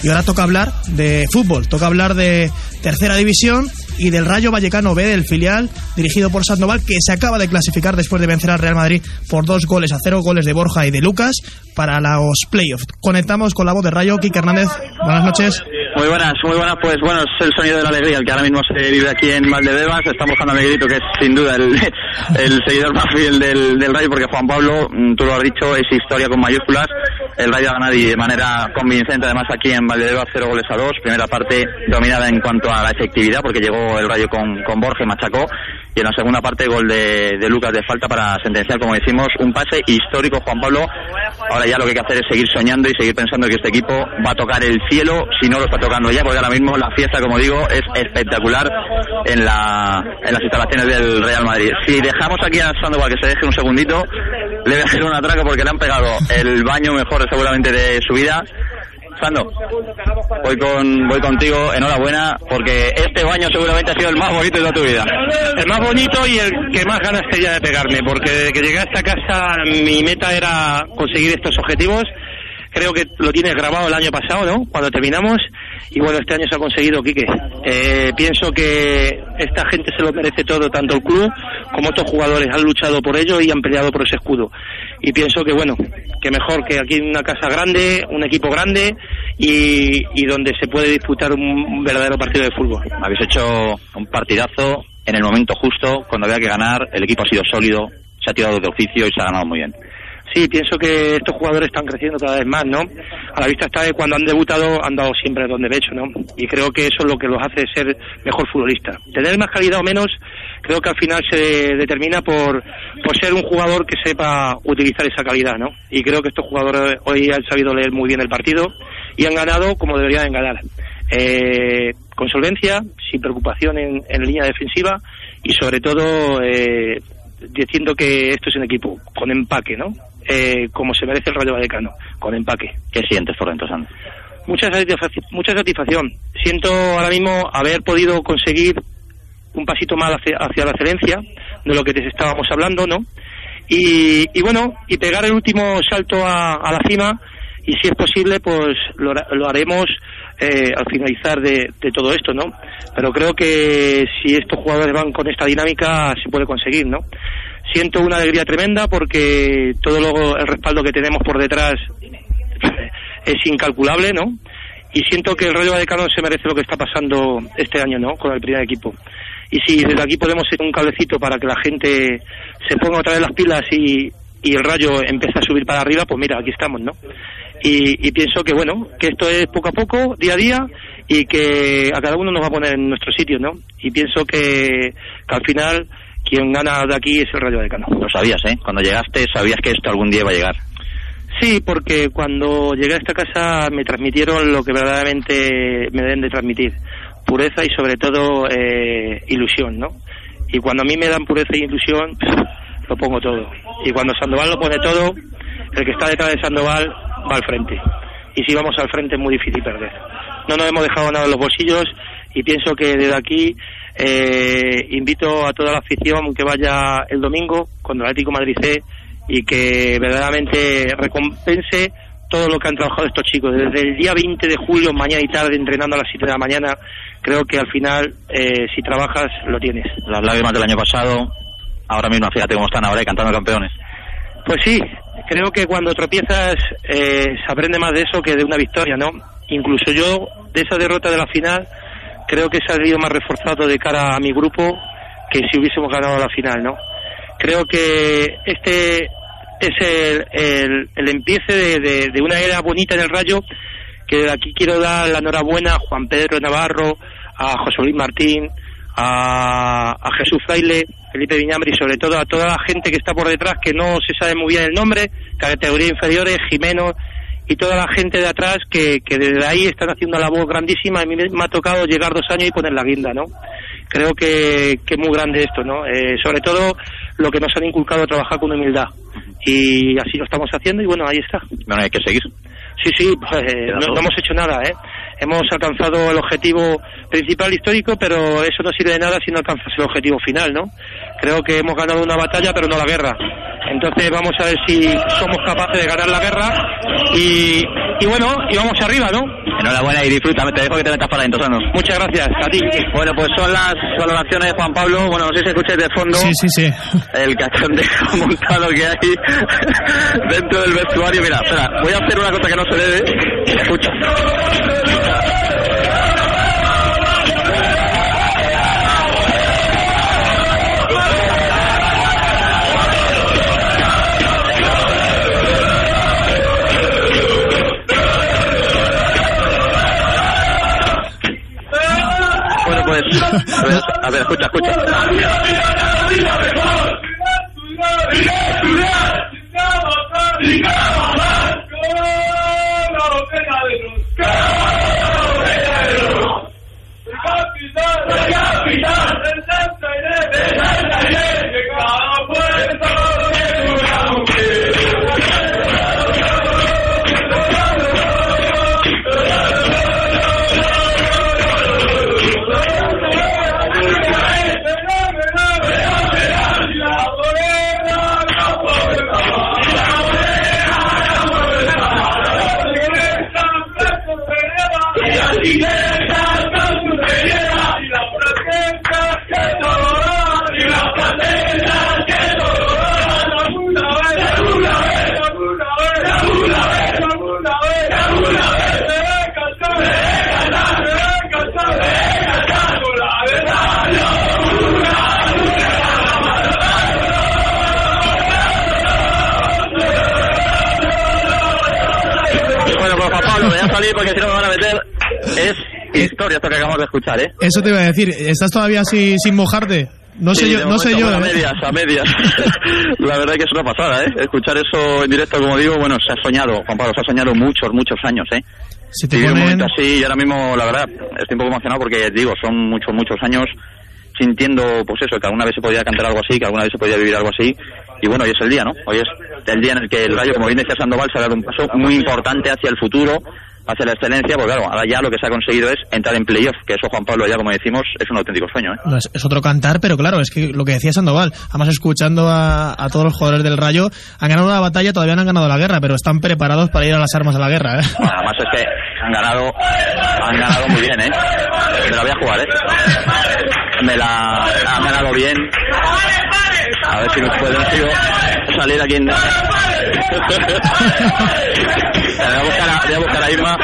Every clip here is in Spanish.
Y ahora toca hablar de fútbol, toca hablar de tercera división y del Rayo Vallecano B, del filial dirigido por Sandoval, que se acaba de clasificar después de vencer al Real Madrid por 2-0, goles de Borja y de Lucas, para los playoffs. Conectamos con la voz de Rayo, Quique Hernández. Buenas noches. Muy buenas, pues bueno, es el sonido de la alegría, el que ahora mismo se vive aquí en Valdebebas. Estamos buscando a Miguelito, que es sin duda el seguidor más fiel del Rayo, porque Juan Pablo, tú lo has dicho, es historia con mayúsculas. El Rayo ha ganado y de manera convincente, además aquí en Valdebebas, 0-2. Primera parte dominada en cuanto a la efectividad, porque llegó el Rayo con Borja y machacó. Y en la segunda parte, gol de Lucas de falta para sentenciar, como decimos, un pase histórico, Juan Pablo. Ahora ya lo que hay que hacer es seguir soñando y seguir pensando que este equipo va a tocar el cielo, si no lo está tocando ya, porque ahora mismo la fiesta, como digo, es espectacular en las instalaciones del Real Madrid. Si dejamos aquí a Sandoval que se deje un segundito, le voy a hacer un atraco porque le han pegado el baño mejor seguramente de su vida. Sando, voy contigo, enhorabuena, porque este baño seguramente ha sido el más bonito de toda tu vida. El más bonito y el que más ganas tenía de pegarme, porque desde que llegué a esta casa mi meta era conseguir estos objetivos. Creo que lo tienes grabado el año pasado, ¿no? Cuando terminamos, y bueno, este año se ha conseguido, Quique. Pienso que esta gente se lo merece todo, tanto el club como estos jugadores han luchado por ello y han peleado por ese escudo. Y pienso que bueno, que mejor que aquí en una casa grande, un equipo grande y donde se puede disputar un verdadero partido de fútbol. Habéis hecho un partidazo en el momento justo, cuando había que ganar, el equipo ha sido sólido, se ha tirado de oficio y se ha ganado muy bien. Sí, pienso que estos jugadores están creciendo cada vez más, ¿no? A la vista está de cuando han debutado, han dado siempre don derecho, ¿no? Y creo que eso es lo que los hace ser mejor futbolista. Tener más calidad o menos, creo que al final se determina por ser un jugador que sepa utilizar esa calidad, ¿no? Y creo que estos jugadores hoy han sabido leer muy bien el partido y han ganado como deberían ganar. Con solvencia, sin preocupación en línea defensiva y sobre todo diciendo que esto es un equipo con empaque, ¿no? Como se merece el Rayo Vallecano, con empaque. ¿Qué sientes por dentro, Sandro? Mucha satisfacción. Siento ahora mismo haber podido conseguir un pasito más hacia la excelencia de lo que te estábamos hablando, ¿no? Y bueno, y pegar el último salto a la cima, y si es posible, pues lo haremos al finalizar de todo esto, ¿no? Pero creo que si estos jugadores van con esta dinámica se puede conseguir, ¿no? Siento una alegría tremenda porque todo luego el respaldo que tenemos por detrás es incalculable, ¿no? Y siento que el Rayo Vallecano se merece lo que está pasando este año, ¿no? Con el primer equipo. Y si desde aquí podemos ser un cablecito para que la gente se ponga otra vez las pilas y el Rayo empieza a subir para arriba, pues mira, aquí estamos, ¿no? Y pienso que bueno, que esto es poco a poco, día a día, y que a cada uno nos va a poner en nuestro sitio, ¿no? Y pienso que al final quien gana de aquí es el Rayo Vallecano. Lo sabías, ¿eh? Cuando llegaste sabías que esto algún día iba a llegar. Sí, porque cuando llegué a esta casa me transmitieron lo que verdaderamente me deben de transmitir: pureza y sobre todo ilusión, ¿no? Y cuando a mí me dan pureza y ilusión, lo pongo todo. Y cuando Sandoval lo pone todo, el que está detrás de Sandoval va al frente. Y si vamos al frente es muy difícil perder. No nos hemos dejado nada en los bolsillos y pienso que desde aquí invito a toda la afición que vaya el domingo con el Atlético Madrid C y que verdaderamente recompense todo lo que han trabajado estos chicos. Desde el día 20 de julio, mañana y tarde, entrenando a las 7 de la mañana, creo que al final, si trabajas, lo tienes. Las lágrimas del año pasado, ahora mismo, fíjate cómo están ahora cantando campeones. Pues sí, creo que cuando tropiezas se aprende más de eso que de una victoria, ¿no? Incluso yo, de esa derrota de la final, creo que he salido más reforzado de cara a mi grupo que si hubiésemos ganado la final, ¿no? Creo que este es el empiece de una era bonita en el Rayo, que de aquí quiero dar la enhorabuena a Juan Pedro Navarro, a José Luis Martín, a Jesús Fraile, Felipe Viñambre y sobre todo a toda la gente que está por detrás, que no se sabe muy bien el nombre, categorías inferiores, Jimeno y toda la gente de atrás que desde ahí están haciendo una labor grandísima. A mí me ha tocado llegar 2 años y poner la guinda, ¿no? Creo que es muy grande esto, ¿no? Sobre todo lo que nos han inculcado a trabajar con humildad. Y así lo estamos haciendo y bueno, ahí está. Bueno, hay que seguir. Sí, pues, no hemos hecho nada, ¿eh? Hemos alcanzado el objetivo principal histórico, pero eso no sirve de nada si no alcanzas el objetivo final, ¿no? Creo que hemos ganado una batalla, pero no la guerra. Entonces vamos a ver si somos capaces de ganar la guerra y bueno, y vamos arriba, ¿no? Enhorabuena y disfruta, te dejo que te metas para adentro, Sano. Muchas gracias, a ti. Bueno, pues son las valoraciones de Juan Pablo. Bueno, no sé si escucháis de fondo Sí. el cachondeo montado que hay dentro del vestuario. Mira, espera, voy a hacer una cosa que no se debe. Escucha. Pues, a ver, escucha. Porque si no me van a meter. Es historia esto que acabamos de escuchar, ¿eh? Eso te iba a decir. ¿Estás todavía así sin mojarte? No sé yo. A medias. La verdad es que es una pasada, ¿eh? Escuchar eso en directo, como digo, bueno, se ha soñado, Juan Pablo, se ha soñado muchos años, ¿eh? Si te ponen... un momento así, y ahora mismo, la verdad, estoy un poco emocionado porque, digo, son muchos años sintiendo, pues eso, que alguna vez se podía cantar algo así, que alguna vez se podía vivir algo así, y bueno, hoy es el día, ¿no? Hoy es el día en el que el Rayo, como bien decía Sandoval, se ha dado un paso muy importante hacia el futuro, hacia la excelencia, porque claro, ahora ya lo que se ha conseguido es entrar en playoff, que eso, Juan Pablo, ya como decimos, es un auténtico sueño, ¿eh? No, es otro cantar, pero claro, es que lo que decía Sandoval, además escuchando a todos los jugadores del Rayo, han ganado la batalla, todavía no han ganado la guerra, pero están preparados para ir a las armas a la guerra, ¿eh? Además es que han ganado muy bien, ¿eh? Me la voy a jugar, ¿eh? Han ganado bien. A ver si nos pueden salir aquí en... Voy a buscar a Irma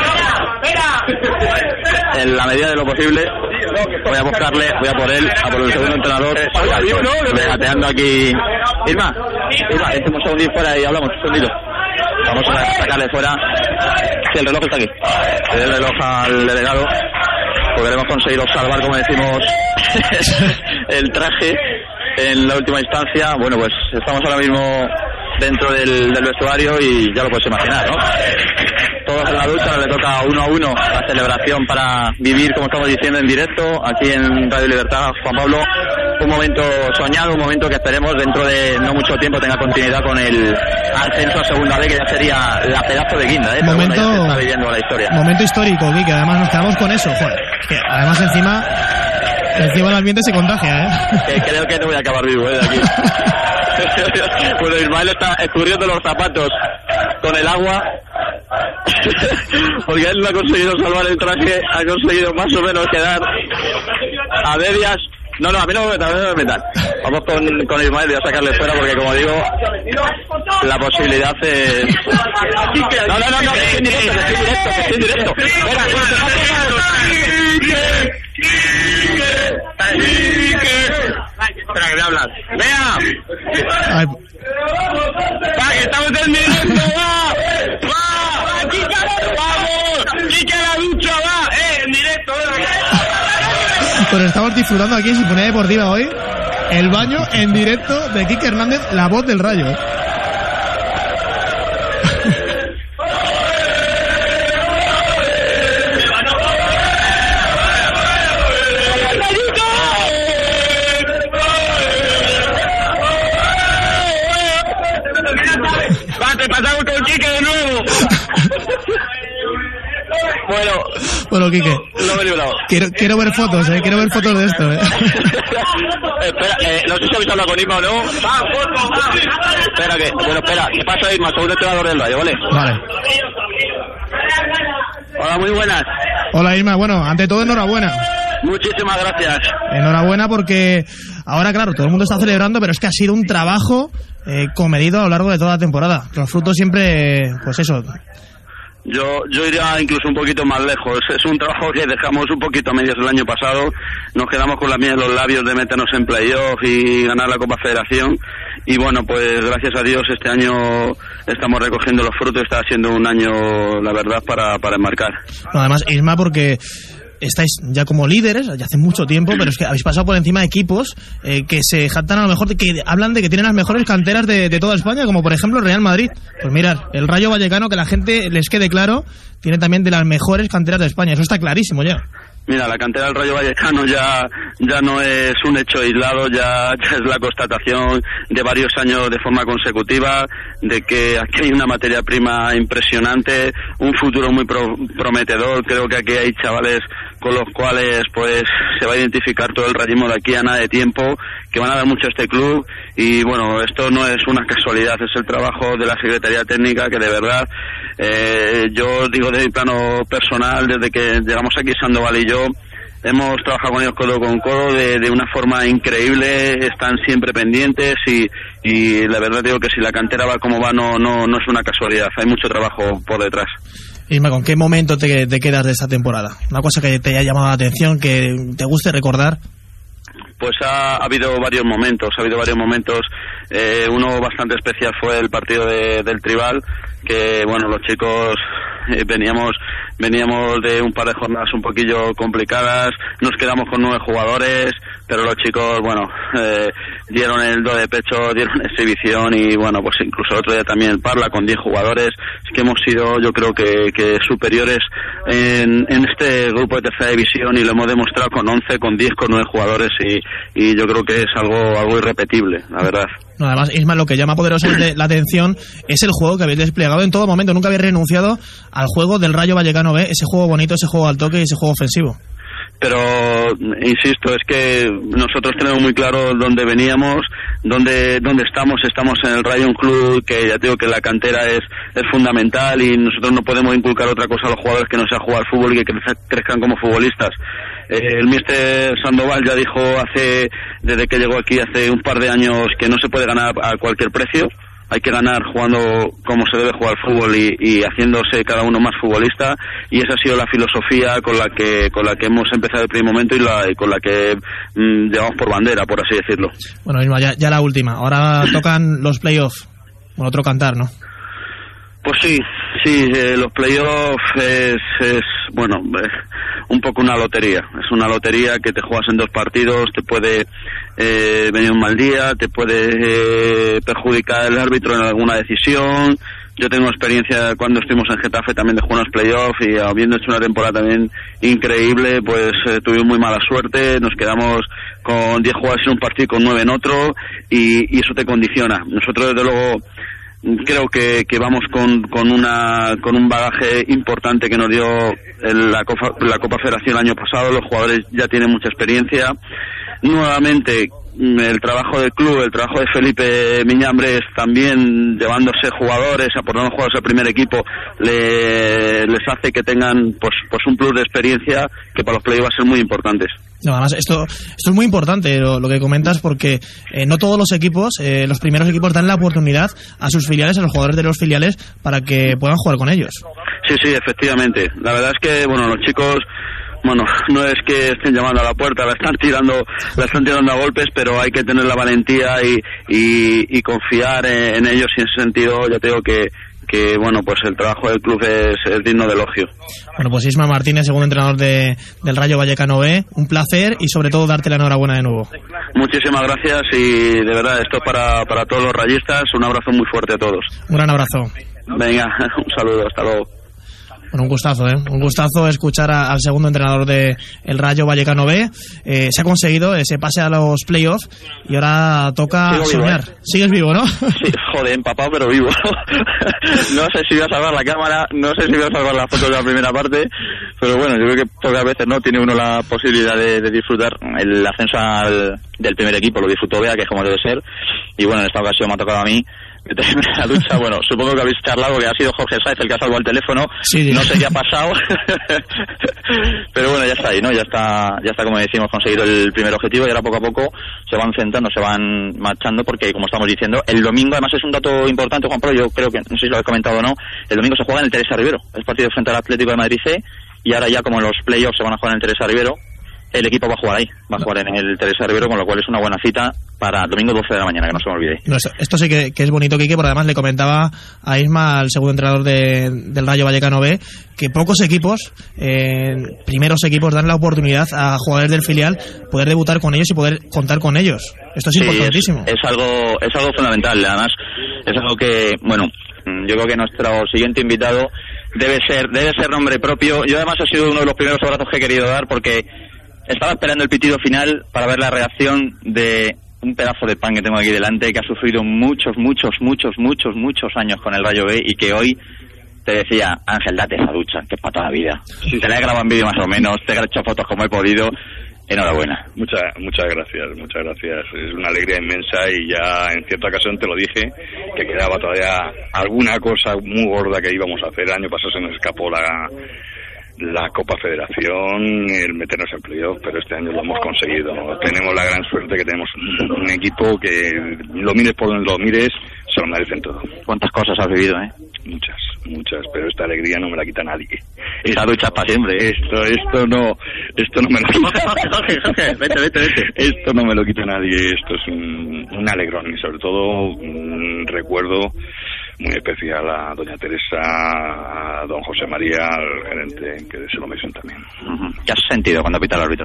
en la medida de lo posible. Voy a por él, a por el segundo entrenador, regateando aquí. Irma, un segundito fuera y hablamos, un segundito. Vamos a sacarle fuera. Sí, el reloj está aquí. El reloj al delegado. Podremos conseguir salvar, como decimos, el traje en la última instancia. Bueno, pues estamos ahora mismo dentro del vestuario y ya lo puedes imaginar, ¿no? Todos en la ducha, ahora le toca 1-1 la celebración para vivir, como estamos diciendo, en directo aquí en Radio Libertad. Juan Pablo, un momento soñado, un momento que esperemos dentro de no mucho tiempo tenga continuidad con el ascenso a segunda B, que ya sería la pedazo de guinda, ¿eh? Momento, pero bueno, ya se está viviendo la historia. Momento histórico, Quique, además nos quedamos con eso, joder. Que además encima el ambiente se contagia, ¿eh? Creo que no voy a acabar vivo, de aquí. Bueno, Ismael está escurriendo los zapatos con el agua porque él no ha conseguido salvar el traje, ha conseguido más o menos quedar a medias. No, a mí no me metan. Vamos con Ismael, voy a sacarle fuera porque, como digo, la posibilidad es... No, que estoy en directo. Espera, que me hablas. ¡Vea! ¡Va, que estamos en directo! ¡Va! ¡Vamos! ¡Quique a la ducha, va! ¡En directo! Pues estamos disfrutando aquí en Sinfonía Deportiva hoy el baño en directo de Quique Hernández, la voz del Rayo. Te pasamos con Quique de nuevo. Bueno, Quique, no me he librado. quiero ver fotos, quiero ver fotos de esto, espera, no sé si habéis hablado con Isma o no. Espera, ¿qué pasa, Isma? Soy un entrenador del Rayo, ¿vale? Vale. Hola, muy buenas. Hola, Isma. Bueno, ante todo, enhorabuena. Muchísimas gracias. Enhorabuena porque ahora, claro, todo el mundo está celebrando, pero es que ha sido un trabajo comedido a lo largo de toda la temporada. Los frutos siempre, pues eso. Yo iría incluso un poquito más lejos. Es un trabajo que dejamos un poquito a medias el año pasado. Nos quedamos con la miel en los labios de meternos en playoff y ganar la Copa Federación. Y bueno, pues gracias a Dios este año estamos recogiendo los frutos. Está siendo un año, la verdad, para enmarcar. No, además, Isma, porque estáis ya como líderes, ya hace mucho tiempo, pero es que habéis pasado por encima de equipos que se jactan a lo mejor, que hablan de que tienen las mejores canteras de toda España, como por ejemplo el Real Madrid. Pues mirad, el Rayo Vallecano, que la gente les quede claro, tiene también de las mejores canteras de España. Eso está clarísimo ya. Mira, la cantera del Rayo Vallecano ya no es un hecho aislado, ya es la constatación de varios años de forma consecutiva, de que aquí hay una materia prima impresionante, un futuro muy prometedor. Creo que aquí hay chavales con los cuales pues se va a identificar todo el rayismo de aquí a nada de tiempo, que van a dar mucho a este club. Y bueno, esto no es una casualidad, es el trabajo de la Secretaría Técnica, que de verdad, yo digo de mi plano personal, desde que llegamos aquí Sandoval y yo, hemos trabajado con ellos codo con codo de una forma increíble, están siempre pendientes y la verdad digo que si la cantera va como va no es una casualidad, hay mucho trabajo por detrás. Isma, ¿con qué momento te quedas de esta temporada? Una cosa que te haya llamado la atención, que te guste recordar. Pues ha habido varios momentos, uno bastante especial fue el partido del Tribal, que bueno, los chicos veníamos de un par de jornadas un poquillo complicadas, nos quedamos con 9 jugadores, pero los chicos, bueno, dieron el do de pecho, dieron exhibición y bueno, pues incluso el otro día también Parla con 10 jugadores, es que hemos sido, yo creo que superiores en este grupo de tercera división y lo hemos demostrado con 11, con 10, con 9 jugadores y yo creo que es algo irrepetible, la verdad. No, además, Isma, lo que llama poderosamente la atención es el juego que habéis desplegado en todo momento. Nunca habéis renunciado al juego del Rayo Vallecano B, ese juego bonito, ese juego al toque y ese juego ofensivo. Pero, insisto, es que nosotros tenemos muy claro dónde veníamos, dónde estamos en el Rayo, un club que ya digo que la cantera es fundamental y nosotros no podemos inculcar otra cosa a los jugadores que no sea jugar fútbol y que crezcan como futbolistas. El míster Sandoval ya dijo desde que llegó aquí hace un par de años que no se puede ganar a cualquier precio. Hay que ganar jugando como se debe jugar fútbol y haciéndose cada uno más futbolista, y esa ha sido la filosofía con la que hemos empezado el primer momento y con la que llevamos por bandera, por así decirlo. Bueno, Isma, ya la última. Ahora tocan los playoffs. Bueno, otro cantar, ¿no? Pues sí, los playoffs es bueno, un poco una lotería. Es una lotería que te juegas en 2 partidos, te puede venir un mal día, te puede perjudicar el árbitro en alguna decisión. Yo tengo experiencia cuando estuvimos en Getafe también de jugar unos playoffs y habiendo hecho una temporada también increíble, pues tuvimos muy mala suerte, nos quedamos con 10 jugadores en un partido y con 9 en otro y eso te condiciona. Nosotros desde luego creo que vamos con un bagaje importante que nos dio la Copa Federación el año pasado. Los jugadores ya tienen mucha experiencia. Nuevamente el trabajo del club, el trabajo de Felipe Miñambres también llevándose jugadores, aportando jugadores al primer equipo, les hace que tengan pues un plus de experiencia que para los playoffs va a ser muy importantes. No, además esto es muy importante lo que comentas, porque no todos los equipos, los primeros equipos dan la oportunidad a sus filiales, a los jugadores de los filiales, para que puedan jugar con ellos. Sí, efectivamente. La verdad es que bueno, los chicos, bueno, no es que estén llamando a la puerta, la están tirando a golpes, pero hay que tener la valentía y confiar en ellos, y en ese sentido ya te digo que bueno, pues el trabajo del club es digno de elogio. Bueno, pues Isma Martínez, segundo entrenador del Rayo Vallecano B, un placer y sobre todo darte la enhorabuena de nuevo. Muchísimas gracias y de verdad esto es para todos los rayistas, un abrazo muy fuerte a todos. Un gran abrazo. Venga, un saludo, hasta luego. Bueno, un gustazo escuchar al segundo entrenador de el Rayo Vallecano B. Se ha conseguido ese pase a los playoffs y ahora toca soñar. Vivo, ¿Sigues vivo, no? Sí, joder, empapado pero vivo. No sé si voy a salvar la cámara, no sé si voy a salvar las fotos de la primera parte, pero bueno, yo creo que pocas veces no tiene uno la posibilidad de disfrutar el ascenso del primer equipo. Lo disfrutó Bea, que es como debe ser, y bueno, en esta ocasión me ha tocado a mí meterme en la ducha. Bueno, supongo que habéis charlado, que ha sido Jorge Sáez el que ha salvado el teléfono. Sí, no sé qué ha pasado. Pero bueno, ya está ahí, ¿no? Ya está, como decimos, conseguido el primer objetivo, y ahora poco a poco se van centrando, se van marchando, porque como estamos diciendo, el domingo, además es un dato importante, Juan Pablo, yo creo que, no sé si lo habéis comentado o no, el domingo se juega en el Teresa Rivero, el partido frente al Atlético de Madrid C, y ahora ya como los playoffs se van a jugar en el Teresa Rivero, el equipo va a jugar ahí, va a jugar en el Teresa Rivero, con lo cual es una buena cita para domingo 12 de la mañana, que no se me olvide. No, esto sí que es bonito, Quique, porque además le comentaba a Isma, al segundo entrenador del Rayo Vallecano B, que pocos equipos, primeros equipos, dan la oportunidad a jugadores del filial poder debutar con ellos y poder contar con ellos. Esto es importantísimo. Es algo fundamental, además es algo que, bueno, yo creo que nuestro siguiente invitado debe ser nombre propio. Yo además he sido uno de los primeros abrazos que he querido dar, porque estaba esperando el pitido final para ver la reacción de un pedazo de pan que tengo aquí delante, que ha sufrido muchos años con el Rayo B, y que hoy te decía: Ángel, date esa ducha, que es para toda la vida. Sí. Te la he grabado en vídeo más o menos, te he hecho fotos como he podido. Enhorabuena. Muchas gracias. Es una alegría inmensa, y ya en cierta ocasión te lo dije, que quedaba todavía alguna cosa muy gorda que íbamos a hacer. El año pasado se nos escapó la Copa Federación, el meternos en playoff, pero este año lo hemos conseguido. Tenemos la gran suerte que tenemos un equipo que, lo mires por donde lo mires, se lo merecen todo. ¿Cuántas cosas has vivido, Muchas, pero esta alegría no me la quita nadie. Esta ducha es para siempre. Esto no me lo quita. Vete. Esto no me lo quita nadie. Esto es un alegrón, y sobre todo un recuerdo muy especial a doña Teresa, a don José María, al gerente, que se lo merecen también. ¿Qué has sentido cuando pita el árbitro?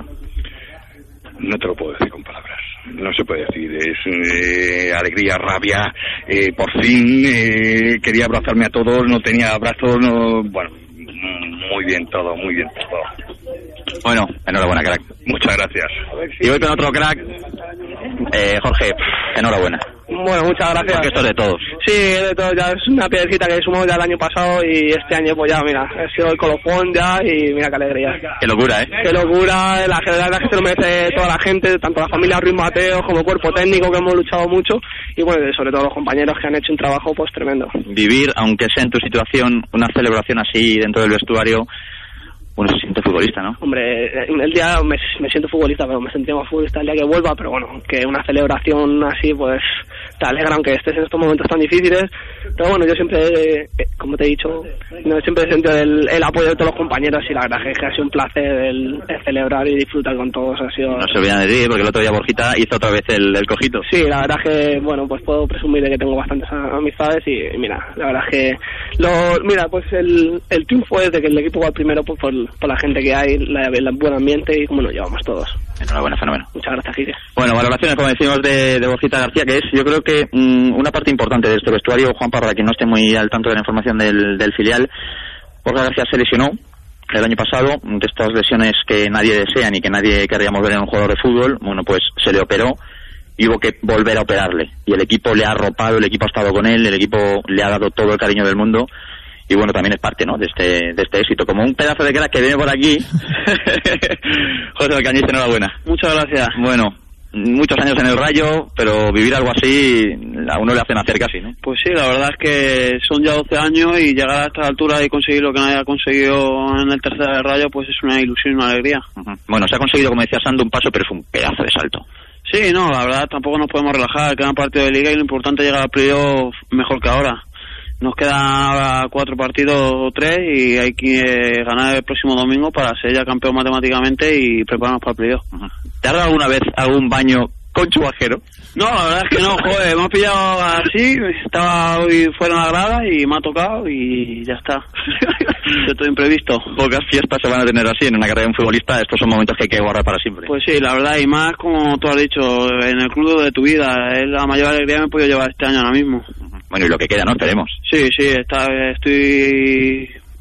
No te lo puedo decir con palabras, no se puede decir. Es alegría, rabia, por fin quería abrazarme a todos, no tenía abrazos, bueno, muy bien todo. Bueno, enhorabuena, crack. Muchas gracias. Y voy con otro crack, Jorge, enhorabuena. Bueno, muchas gracias. Porque esto es de todos. Sí, de todos, ya es una piedrecita que sumamos ya el año pasado, y este año pues ya, mira, he sido el colofón ya, y mira qué alegría. Qué locura, Qué locura, la verdad es que se lo merece toda la gente, tanto la familia Ruiz Mateo como el cuerpo técnico, que hemos luchado mucho, y bueno, sobre todo los compañeros que han hecho un trabajo pues tremendo. Vivir, aunque sea en tu situación, una celebración así dentro del vestuario, uno se siente futbolista, ¿no? Hombre, el día me siento futbolista, pero me sentiré más futbolista el día que vuelva, pero bueno, que una celebración así, pues te alegra, aunque estés en estos momentos tan difíciles. Pero bueno, yo siempre, como te he dicho, siempre he sentido el apoyo de todos los compañeros, y la verdad es que ha sido un placer el celebrar y disfrutar con todos. Ha sido... No se olvidan de ti, porque el otro día Borjita hizo otra vez el cojito. Sí, la verdad es que, bueno, pues puedo presumir de que tengo bastantes amistades, y mira, la verdad es que pues el triunfo es de que el equipo va primero por la gente que hay, el buen ambiente y cómo nos llevamos todos. Enhorabuena, fenómeno. Muchas gracias, Quique. Bueno, valoraciones, como decimos, de Borjita García, que es, yo creo que una parte importante de este vestuario. Juan, para quien no esté muy al tanto de la información del filial, Borja García se lesionó el año pasado, de estas lesiones que nadie desea ni que nadie querríamos ver en un jugador de fútbol. Bueno, pues se le operó y hubo que volver a operarle, y el equipo le ha arropado, el equipo ha estado con él, el equipo le ha dado todo el cariño del mundo. Y bueno, también es parte, ¿no?, de este éxito. Como un pedazo de crack que viene por aquí. José Alcañiz, enhorabuena. Muchas gracias. Bueno, muchos años en el Rayo, pero vivir algo así a uno le hace nacer casi, ¿no? Pues sí, la verdad es que son ya 12 años, y llegar a esta altura y conseguir lo que nadie ha conseguido en el tercer del Rayo, pues es una ilusión y una alegría. Bueno, se ha conseguido, como decía Sando, un paso, pero fue un pedazo de salto. Sí, no, la verdad tampoco nos podemos relajar, queda un partido de liga y lo importante es llegar al playoff mejor que ahora. Nos quedan ahora 4 partidos o 3, y hay que ganar el próximo domingo para ser ya campeón matemáticamente y prepararnos para el playoff. ¿Te has dado alguna vez algún baño con chubajero? No, la verdad es que no, joder, me ha pillado así, estaba hoy fuera en la grada y me ha tocado y ya está. De todo imprevisto. Pocas fiestas se van a tener así en una carrera de un futbolista, estos son momentos que hay que guardar para siempre. Pues sí, la verdad, y más como tú has dicho, en el club de tu vida, es la mayor alegría que me he podido llevar este año ahora mismo. Bueno, y lo que queda, ¿no? Esperemos. Sí, estoy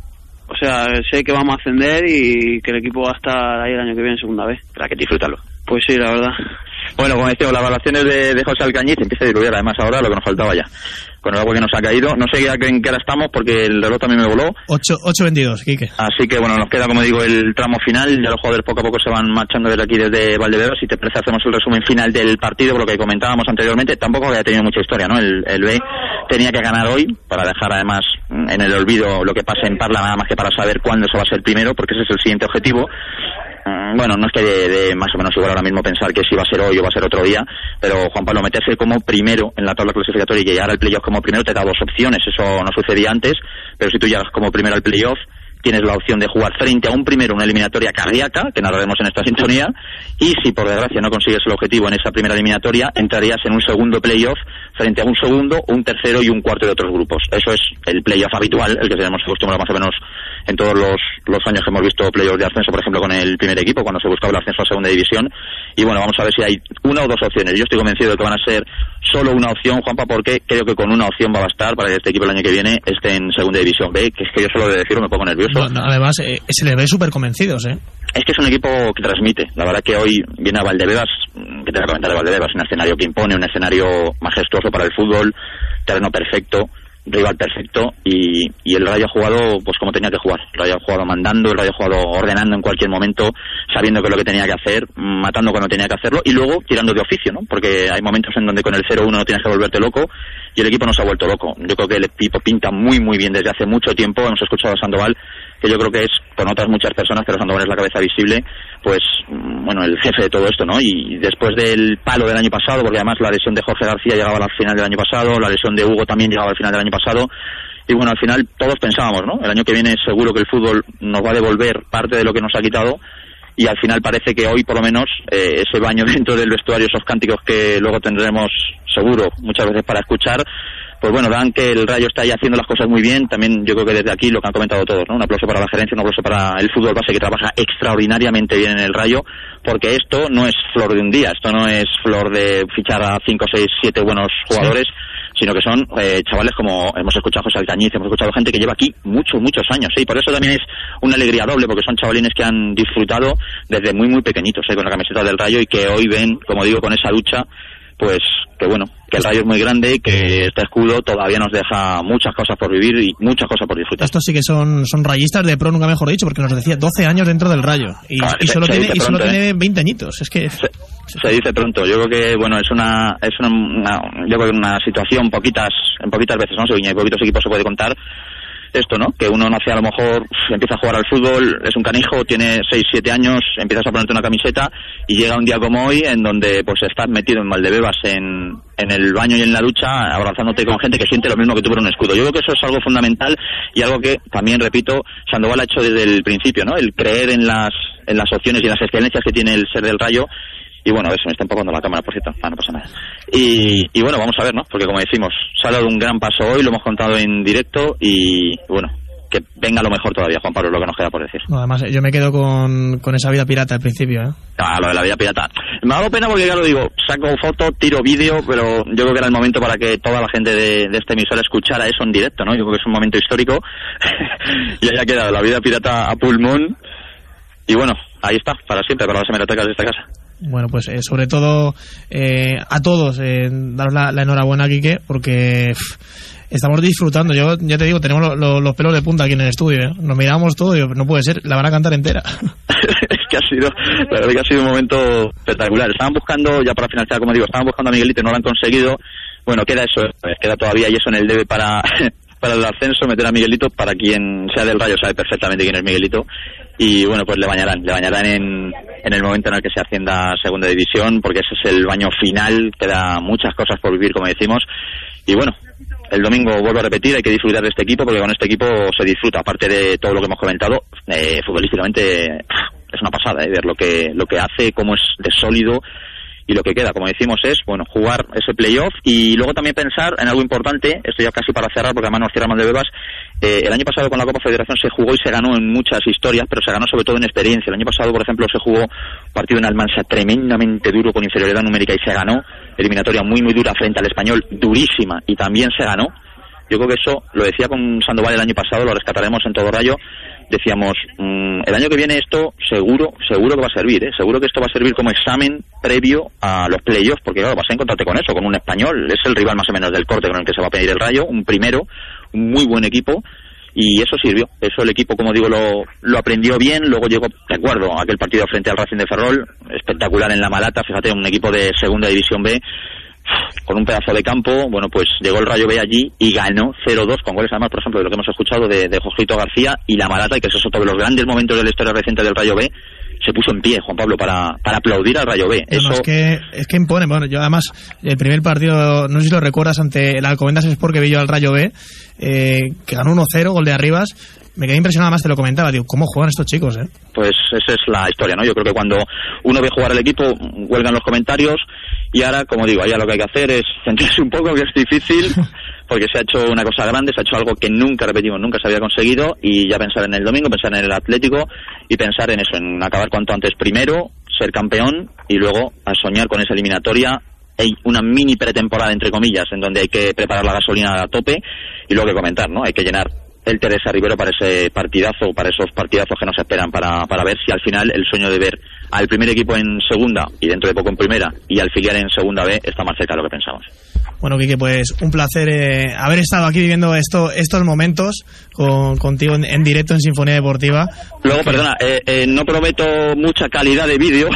O sea, sé que vamos a ascender y que el equipo va a estar ahí el año que viene en segunda vez. Para que disfrútalo. Pues sí, la verdad. Bueno, como decíamos, las evaluaciones de José Alcañiz empieza a diluir además ahora lo que nos faltaba ya. Con el agua que nos ha caído, no sé en qué hora estamos porque el reloj también me voló. 8:22, Quique. Así que bueno, nos queda, como digo, el tramo final. Ya los jugadores poco a poco se van marchando desde aquí, desde Valdebebas. Si te parece, hacemos el resumen final del partido, por lo que comentábamos anteriormente. Tampoco había tenido mucha historia, ¿no? El B tenía que ganar hoy para dejar además en el olvido lo que pasa en Parla, nada más que para saber cuándo se va a ser primero, porque ese es el siguiente objetivo. Bueno, no es que de más o menos igual ahora mismo pensar que si va a ser hoy o va a ser otro día, pero Juan Pablo, meterse como primero en la tabla clasificatoria y llegar al playoff como primero te da dos opciones. Eso no sucedía antes, pero si tú llegas como primero al playoff, tienes la opción de jugar frente a un primero una eliminatoria cardíaca, que narraremos en esta sintonía, y si por desgracia no consigues el objetivo en esa primera eliminatoria, entrarías en un segundo playoff frente a un segundo, un tercero y un cuarto de otros grupos. Eso es el playoff habitual, el que tenemos acostumbrado más o menos en todos los años que hemos visto playoffs de ascenso, por ejemplo con el primer equipo, cuando se buscaba el ascenso a segunda división. Y bueno, vamos a ver si hay una o dos opciones. Yo estoy convencido de que van a ser solo una opción, Juanpa, porque creo que con una opción va a bastar para que este equipo el año que viene esté en segunda división B, que es que yo solo de decirlo me pongo nervioso. No, además, se les ve súper convencidos, ¿eh? Es que es un equipo que transmite. La verdad que hoy viene a Valdebebas, que te voy a comentar de Valdebebas, un escenario que impone, un escenario majestuoso para el fútbol, terreno perfecto, rival perfecto, y el Rayo ha jugado pues como tenía que jugar. El Rayo ha jugado mandando, el Rayo ha jugado ordenando en cualquier momento, sabiendo que es lo que tenía que hacer, matando cuando tenía que hacerlo, y luego tirando de oficio, ¿no? Porque hay momentos en donde con el 0-1 no tienes que volverte loco, y el equipo no se ha vuelto loco. Yo creo que el equipo pinta muy muy bien desde hace mucho tiempo. Hemos escuchado a Sandoval, que yo creo que es, con otras muchas personas, pero Sandoval es la cabeza visible, pues bueno, el jefe de todo esto, ¿no? Y después del palo del año pasado, porque además la lesión de Jorge García llegaba al final del año pasado, la lesión de Hugo también llegaba al final del año pasado, y bueno, al final todos pensábamos, ¿no? El año que viene seguro que el fútbol nos va a devolver parte de lo que nos ha quitado, y al final parece que hoy por lo menos ese baño dentro del vestuario, esos cánticos que luego tendremos seguro muchas veces para escuchar, pues bueno, dan que el Rayo está ahí haciendo las cosas muy bien. También yo creo que desde aquí lo que han comentado todos, ¿no? Un aplauso para la gerencia, un aplauso para el fútbol base, que trabaja extraordinariamente bien en el Rayo, porque esto no es flor de un día, esto no es flor de fichar a 5, 6, 7 buenos jugadores, sí, sino que son chavales como hemos escuchado a José Alcañiz, hemos escuchado gente que lleva aquí muchos años, y por eso también es una alegría doble, porque son chavalines que han disfrutado desde muy muy pequeñitos con la camiseta del Rayo, y que hoy ven, como digo, con esa lucha, pues que bueno, que el Rayo es muy grande y que este escudo todavía nos deja muchas cosas por vivir y muchas cosas por disfrutar. Estos sí que son rayistas de pro, nunca mejor dicho, porque nos decía 12 años dentro del Rayo y solo tiene 20 añitos. Es que se dice pronto. Yo creo que bueno, es una yo creo que una situación en poquitas veces, ¿no? En poquitos equipos se puede contar esto, ¿no? Que uno nace, a lo mejor empieza a jugar al fútbol, es un canijo, tiene 6, 7 años, empiezas a ponerte una camiseta y llega un día como hoy en donde pues estás metido en Valdebebas en el baño y en la ducha, abrazándote con gente que siente lo mismo que tú por un escudo. Yo creo que eso es algo fundamental y algo que también, repito, Sandoval ha hecho desde el principio, ¿no? El creer en las opciones y en las excelencias que tiene el ser del Rayo. Y bueno, eso, me está empapando la cámara, por cierto. No pasa nada. Y bueno, vamos a ver, ¿no? Porque como decimos, se ha dado un gran paso hoy, lo hemos contado en directo y bueno, que venga lo mejor todavía, Juan Pablo, lo que nos queda por decir. No, además, yo me quedo con esa vida pirata al principio, ¿eh? Ah, lo de la vida pirata. Me ha dado pena porque, claro, digo, saco foto, tiro vídeo, pero yo creo que era el momento para que toda la gente de esta emisora escuchara eso en directo, ¿no? Yo creo que es un momento histórico. Y ahí ha quedado la vida pirata a pulmón. Y bueno, ahí está, para siempre, para las hemerotecas de esta casa. Bueno, pues sobre todo a todos daros la enhorabuena, Quique, porque estamos disfrutando. Yo ya te digo, tenemos los pelos de punta aquí en el estudio, ¿eh? Nos miramos todo y no puede ser, la van a cantar entera. Es que la verdad que ha sido un momento espectacular. Estaban buscando, ya para finalizar, como digo, estaban buscando a Miguelito y no lo han conseguido. Bueno, queda eso, queda todavía, y eso en el debe para el ascenso, meter a Miguelito. Para quien sea del Rayo sabe perfectamente quién es Miguelito. Y bueno, pues le bañarán en el momento en el que se ascienda a segunda división, porque ese es el baño final, queda muchas cosas por vivir, como decimos. Y bueno, el domingo, vuelvo a repetir, hay que disfrutar de este equipo, porque con este equipo se disfruta, aparte de todo lo que hemos comentado. Futbolísticamente es una pasada, ver lo que hace, cómo es de sólido. Y lo que queda, como decimos, es bueno, jugar ese playoff y luego también pensar en algo importante. Esto ya casi para cerrar, porque además nos cierra Valdebebas. El año pasado con la Copa Federación se jugó y se ganó en muchas historias, pero se ganó sobre todo en experiencia. El año pasado, por ejemplo, se jugó un partido en Almansa tremendamente duro, con inferioridad numérica, y se ganó. Eliminatoria muy muy dura frente al Español, durísima, y también se ganó. Yo creo que eso, lo decía con Sandoval el año pasado, lo rescataremos en todo Rayo, decíamos, el año que viene esto seguro que va a servir, seguro que esto va a servir como examen previo a los playoffs, porque claro, vas a encontrarte con eso, con un español, es el rival más o menos del corte con el que se va a pedir el Rayo, un primero, un muy buen equipo, y eso sirvió, eso el equipo, como digo, lo aprendió bien. Luego llegó, de acuerdo, aquel partido frente al Racing de Ferrol, espectacular en La Malata, fíjate, un equipo de segunda división B, con un pedazo de campo. Bueno, pues llegó el Rayo B allí y ganó 0-2 con goles, además, por ejemplo, de lo que hemos escuchado de Josito García, y La Malata, y que eso es otro de los grandes momentos de la historia reciente del Rayo B, se puso en pie, Juan Pablo, para aplaudir al Rayo B. Eso... es que impone. Bueno, yo además, el primer partido, no sé si lo recuerdas, ante el Alcobendas Sport, que vi yo al Rayo B, que ganó 1-0, gol de Arribas. Me quedé impresionado, más te lo comentaba, digo, ¿cómo juegan estos chicos, Pues esa es la historia, ¿no? Yo creo que cuando uno ve jugar al equipo, huelgan los comentarios, y ahora, como digo, allá lo que hay que hacer es centrarse un poco, que es difícil, porque se ha hecho una cosa grande, se ha hecho algo que nunca se había conseguido, y ya pensar en el domingo, pensar en el Atlético, y pensar en eso, en acabar cuanto antes primero, ser campeón, y luego a soñar con esa eliminatoria. Hay una mini pretemporada, entre comillas, en donde hay que preparar la gasolina a tope, y luego hay que comentar, ¿no? Hay que llenar el Teresa Rivero para ese partidazo, para esos partidazos que nos esperan, para ver si al final el sueño de ver al primer equipo en segunda y dentro de poco en primera y al filial en segunda B está más cerca de lo que pensamos. Bueno, Quique, pues un placer haber estado aquí viviendo estos momentos contigo en directo en Sinfonía Deportiva. Luego, perdona, no prometo mucha calidad de vídeo.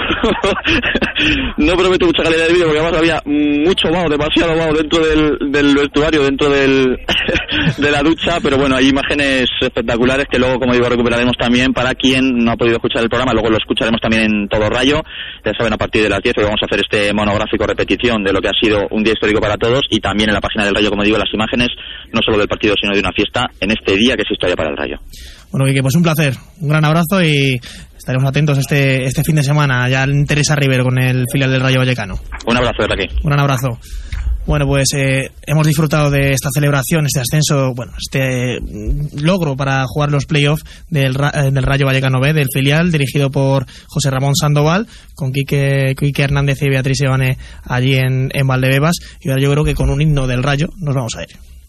No prometo mucha calidad de vídeo porque además había mucho vaho, demasiado vaho dentro del vestuario, dentro de la ducha, pero bueno, hay imágenes espectaculares que luego, como digo, recuperaremos también para quien no ha podido escuchar el programa. Luego lo escucharemos también en Todo Rayo. Ya saben, a partir de las 10 hoy vamos a hacer este monográfico repetición de lo que ha sido un día histórico para todos, y también en la página del Rayo, como digo, las imágenes no solo del partido sino de una fiesta en este día que es historia para el Rayo. Bueno, Quique, pues un placer, un gran abrazo, y estaremos atentos este fin de semana ya en Teresa Rivero con el filial del Rayo Vallecano. Un abrazo desde aquí. Un gran abrazo. Bueno, pues hemos disfrutado de esta celebración, este ascenso, bueno, este logro para jugar los playoffs del Rayo Vallecano B, del filial, dirigido por José Ramón Sandoval, con Quique Hernández y Beatriz Evane allí en Valdebebas. Y ahora yo creo que con un himno del Rayo nos vamos a ir.